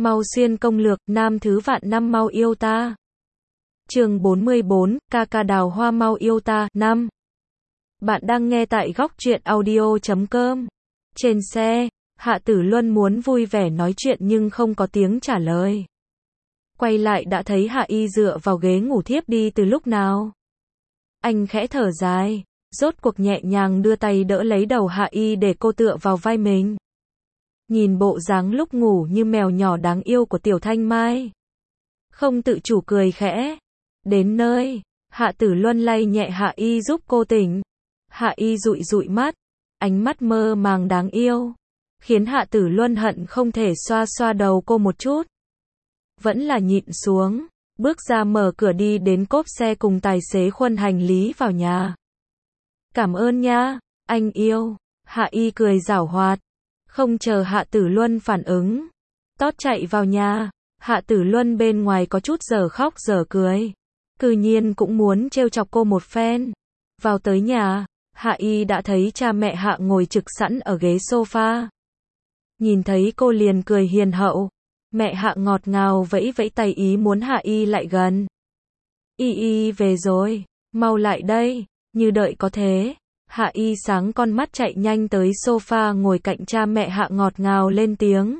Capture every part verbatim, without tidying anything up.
Mau xuyên công lược, nam thứ vạn năm mau yêu ta. Chương bốn mươi bốn, ca ca đào hoa mau yêu ta, năm. Bạn đang nghe tại góc truyện audio chấm com. Trên xe, Hạ Tử Luân muốn vui vẻ nói chuyện nhưng không có tiếng trả lời. Quay lại đã thấy Hạ Y dựa vào ghế ngủ thiếp đi từ lúc nào. Anh khẽ thở dài, rốt cuộc nhẹ nhàng đưa tay đỡ lấy đầu Hạ Y để cô tựa vào vai mình. Nhìn bộ dáng lúc ngủ như mèo nhỏ đáng yêu của Tiểu Thanh Mai, không tự chủ cười khẽ. Đến nơi, Hạ Tử Luân lay nhẹ Hạ Y giúp cô tỉnh. Hạ Y dụi dụi mắt, ánh mắt mơ màng đáng yêu, khiến Hạ Tử Luân hận không thể xoa xoa đầu cô một chút. Vẫn là nhịn xuống, bước ra mở cửa đi đến cốp xe cùng tài xế khuân hành lý vào nhà. Cảm ơn nha, anh yêu. Hạ Y cười giảo hoạt, không chờ Hạ Tử Luân phản ứng, tót chạy vào nhà. Hạ Tử Luân bên ngoài có chút giờ khóc giờ cười, cư nhiên cũng muốn trêu chọc cô một phen. Vào tới nhà, Hạ Y đã thấy cha mẹ Hạ ngồi trực sẵn ở ghế sofa. Nhìn thấy cô liền cười hiền hậu. Mẹ Hạ ngọt ngào vẫy vẫy tay ý muốn Hạ Y lại gần. Y Y về rồi, mau lại đây. Như đợi có thế, Hạ Y sáng con mắt chạy nhanh tới sofa ngồi cạnh cha mẹ Hạ ngọt ngào lên tiếng.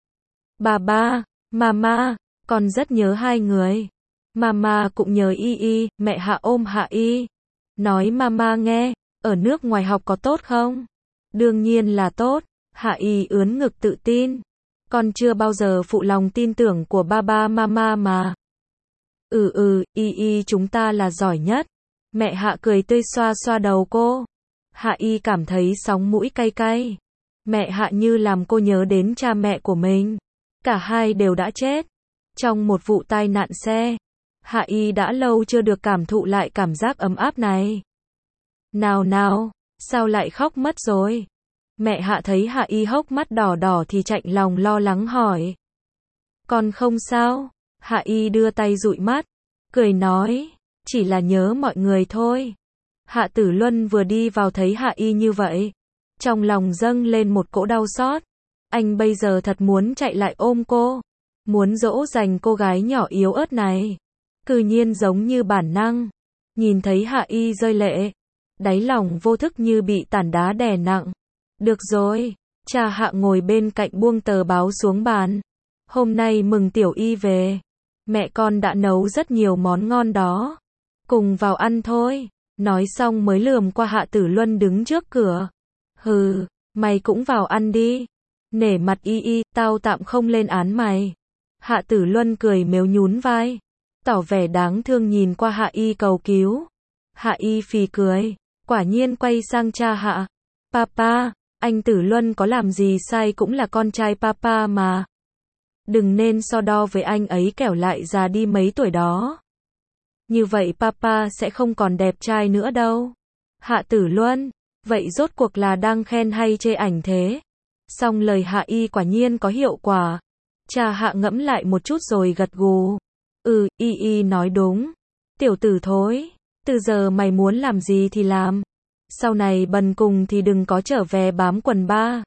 Bà ba, mama, con rất nhớ hai người. Mama cũng nhớ Y Y. Mẹ Hạ ôm Hạ Y, nói mama nghe, ở nước ngoài học có tốt không? Đương nhiên là tốt. Hạ Y ướn ngực tự tin. Con chưa bao giờ phụ lòng tin tưởng của ba ba mama mà. Ừ ừ, Y Y chúng ta là giỏi nhất. Mẹ Hạ cười tươi xoa xoa đầu cô. Hạ Y cảm thấy sóng mũi cay cay. Mẹ Hạ như làm cô nhớ đến cha mẹ của mình. Cả hai đều đã chết trong một vụ tai nạn xe. Hạ Y đã lâu chưa được cảm thụ lại cảm giác ấm áp này. Nào nào, sao lại khóc mất rồi? Mẹ Hạ thấy Hạ Y hốc mắt đỏ đỏ thì chạnh lòng lo lắng hỏi. Con không sao? Hạ Y đưa tay dụi mắt, cười nói, chỉ là nhớ mọi người thôi. Hạ Tử Luân vừa đi vào thấy Hạ Y như vậy, trong lòng dâng lên một cỗ đau xót. Anh bây giờ thật muốn chạy lại ôm cô, muốn dỗ dành cô gái nhỏ yếu ớt này. Cư nhiên giống như bản năng, nhìn thấy Hạ Y rơi lệ, đáy lòng vô thức như bị tảng đá đè nặng. Được rồi, cha Hạ ngồi bên cạnh buông tờ báo xuống bàn. Hôm nay mừng Tiểu Y về, mẹ con đã nấu rất nhiều món ngon đó. Cùng vào ăn thôi. Nói xong mới lườm qua Hạ Tử Luân đứng trước cửa. Hừ, mày cũng vào ăn đi. Nể mặt Y Y, tao tạm không lên án mày. Hạ Tử Luân cười mếu nhún vai, tỏ vẻ đáng thương nhìn qua Hạ Y cầu cứu. Hạ Y phì cười, quả nhiên quay sang cha Hạ. Papa, anh Tử Luân có làm gì sai cũng là con trai papa mà. Đừng nên so đo với anh ấy kẻo lại già đi mấy tuổi đó. Như vậy papa sẽ không còn đẹp trai nữa đâu. Hạ Tử Luân, vậy rốt cuộc là đang khen hay chê ảnh thế? Xong lời Hạ Y quả nhiên có hiệu quả. Cha Hạ ngẫm lại một chút rồi gật gù. Ừ, Y Y nói đúng. Tiểu tử thối, từ giờ mày muốn làm gì thì làm. Sau này bần cùng thì đừng có trở về bám quần ba.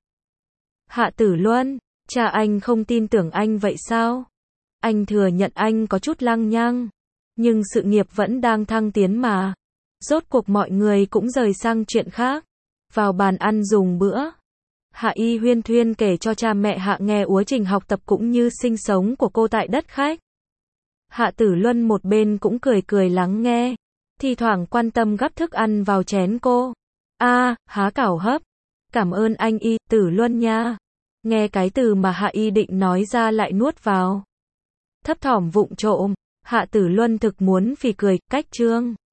Hạ Tử Luân, cha anh không tin tưởng anh vậy sao? Anh thừa nhận anh có chút lăng nhăng, nhưng sự nghiệp vẫn đang thăng tiến mà. Rốt cuộc mọi người cũng rời sang chuyện khác. Vào bàn ăn dùng bữa, Hạ Y huyên thuyên kể cho cha mẹ Hạ nghe quá trình học tập cũng như sinh sống của cô tại đất khách. Hạ Tử Luân một bên cũng cười cười lắng nghe, thì thoảng quan tâm gắp thức ăn vào chén cô. A, à, há cảo hấp. Cảm ơn anh Y, Tử Luân nha. Nghe cái từ mà Hạ Y định nói ra lại nuốt vào. Thấp thỏm vụng trộm, Hạ Tử Luân thực muốn phì cười, cách chương.